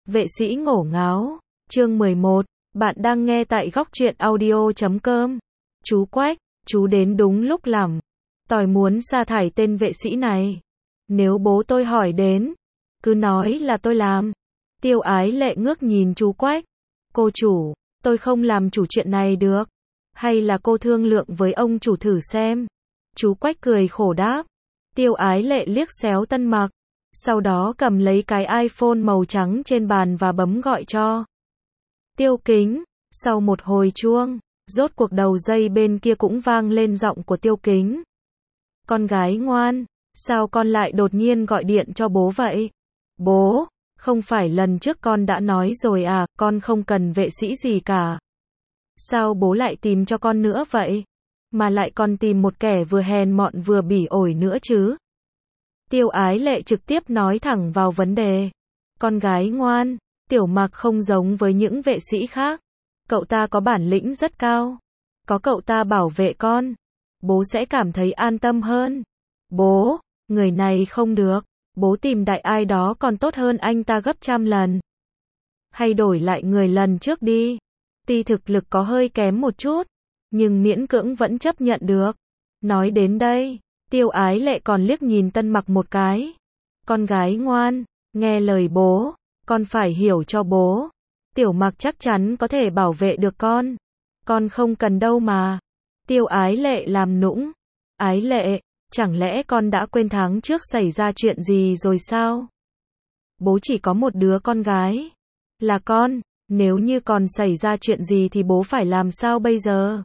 Vệ sĩ ngổ ngáo, chương 11, bạn đang nghe tại góc truyện audio.com. Chú Quách, chú đến đúng lúc lắm. Tỏi muốn sa thải tên vệ sĩ này. Nếu bố tôi hỏi đến, cứ nói là tôi làm. Tiêu Ái Lệ ngước nhìn chú Quách. Cô chủ, tôi không làm chủ chuyện này được. Hay là cô thương lượng với ông chủ thử xem. Chú Quách cười khổ đáp. Tiêu Ái Lệ liếc xéo Tân Mặc. Sau đó cầm lấy cái iPhone màu trắng trên bàn và bấm gọi cho Tiêu Kính. Sau một hồi chuông, rốt cuộc đầu dây bên kia cũng vang lên giọng của Tiêu Kính. Con gái ngoan, sao con lại đột nhiên gọi điện cho bố vậy? Bố, không phải lần trước con đã nói rồi à, con không cần vệ sĩ gì cả. Sao bố lại tìm cho con nữa vậy? Mà lại còn tìm một kẻ vừa hèn mọn vừa bỉ ổi nữa chứ? Tiêu Ái Lệ trực tiếp nói thẳng vào vấn đề. Con gái ngoan, Tiểu Mặc không giống với những vệ sĩ khác. Cậu ta có bản lĩnh rất cao. Có cậu ta bảo vệ con, bố sẽ cảm thấy an tâm hơn. Bố, người này không được. Bố tìm đại ai đó còn tốt hơn anh ta gấp trăm lần. Hay đổi lại người lần trước đi. Tuy thực lực có hơi kém một chút, nhưng miễn cưỡng vẫn chấp nhận được. Nói đến đây, Tiêu Ái Lệ còn liếc nhìn Tân Mặc một cái. Con gái ngoan, nghe lời bố, con phải hiểu cho bố. Tiểu Mặc chắc chắn có thể bảo vệ được con. Con không cần đâu mà. Tiêu Ái Lệ làm nũng. Ái Lệ, chẳng lẽ con đã quên tháng trước xảy ra chuyện gì rồi sao? Bố chỉ có một đứa con gái. Là con, nếu như còn xảy ra chuyện gì thì bố phải làm sao bây giờ?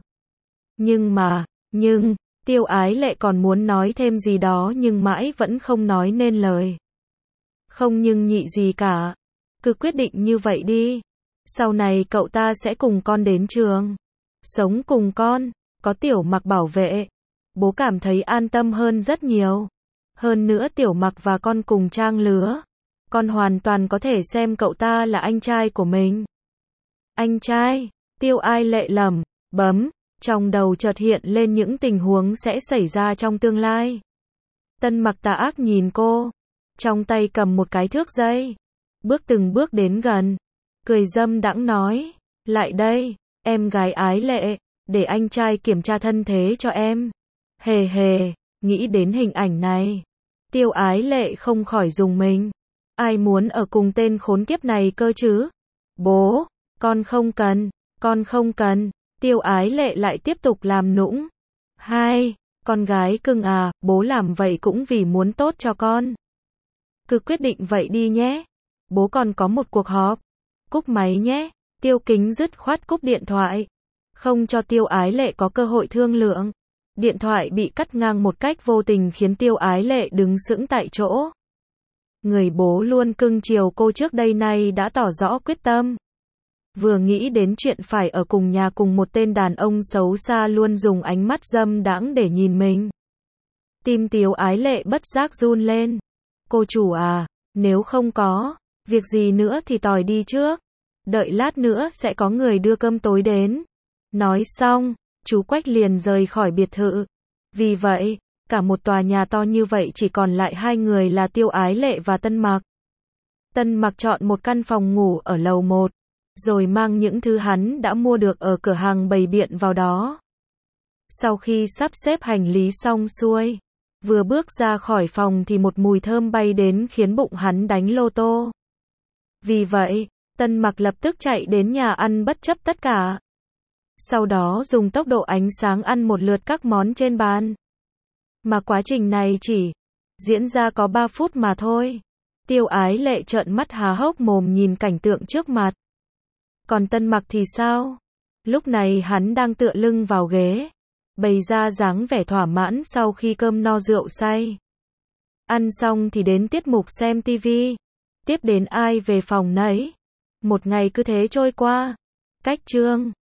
Nhưng, Tiêu Ái Lệ còn muốn nói thêm gì đó nhưng mãi vẫn không nói nên lời. Không nhưng nhị gì cả. Cứ quyết định như vậy đi. Sau này cậu ta sẽ cùng con đến trường. Sống cùng con, có Tiểu Mặc bảo vệ. Bố cảm thấy an tâm hơn rất nhiều. Hơn nữa Tiểu Mặc và con cùng trang lứa. Con hoàn toàn có thể xem cậu ta là anh trai của mình. Anh trai, Tiêu Ái Lệ lẩm bẩm. Trong đầu chợt hiện lên những tình huống sẽ xảy ra trong tương lai. Tân Mặc tà ác nhìn cô. Trong tay cầm một cái thước dây. Bước từng bước đến gần. Cười dâm đãng nói. Lại đây, em gái Ái Lệ. Để anh trai kiểm tra thân thế cho em. Hề hề, nghĩ đến hình ảnh này. Tiêu Ái Lệ không khỏi rùng mình. Ai muốn ở cùng tên khốn kiếp này cơ chứ? Bố, con không cần. Tiêu Ái Lệ lại tiếp tục làm nũng. Hai, con gái cưng à, bố làm vậy cũng vì muốn tốt cho con. Cứ quyết định vậy đi nhé. Bố còn có một cuộc họp. Cúp máy nhé. Tiêu Kính dứt khoát cúp điện thoại. Không cho Tiêu Ái Lệ có cơ hội thương lượng. Điện thoại bị cắt ngang một cách vô tình khiến Tiêu Ái Lệ đứng sững tại chỗ. Người bố luôn cưng chiều cô trước đây nay đã tỏ rõ quyết tâm. Vừa nghĩ đến chuyện phải ở cùng nhà cùng một tên đàn ông xấu xa luôn dùng ánh mắt dâm đãng để nhìn mình. Tim Tiêu Ái Lệ bất giác run lên. Cô chủ à, nếu không có việc gì nữa thì tỏi đi trước. Đợi lát nữa sẽ có người đưa cơm tối đến. Nói xong, chú Quách liền rời khỏi biệt thự. Vì vậy, cả một tòa nhà to như vậy chỉ còn lại hai người là Tiêu Ái Lệ và Tân Mặc. Tân Mặc chọn một căn phòng ngủ ở lầu 1, rồi mang những thứ hắn đã mua được ở cửa hàng bày biện vào đó. Sau khi sắp xếp hành lý xong xuôi, vừa bước ra khỏi phòng thì một mùi thơm bay đến khiến bụng hắn đánh lô tô. Vì vậy, Tân Mặc lập tức chạy đến nhà ăn bất chấp tất cả. Sau đó dùng tốc độ ánh sáng ăn một lượt các món trên bàn. Mà quá trình này chỉ diễn ra có 3 phút mà thôi. Tiêu Ái Lệ trợn mắt há hốc mồm nhìn cảnh tượng trước mặt. Còn Tân Mặc thì sao? Lúc này hắn đang tựa lưng vào ghế, bày ra dáng vẻ thỏa mãn sau khi cơm no rượu say. Ăn xong thì đến tiết mục xem tivi. Tiếp đến ai về phòng nấy. Một ngày cứ thế trôi qua. Cách chương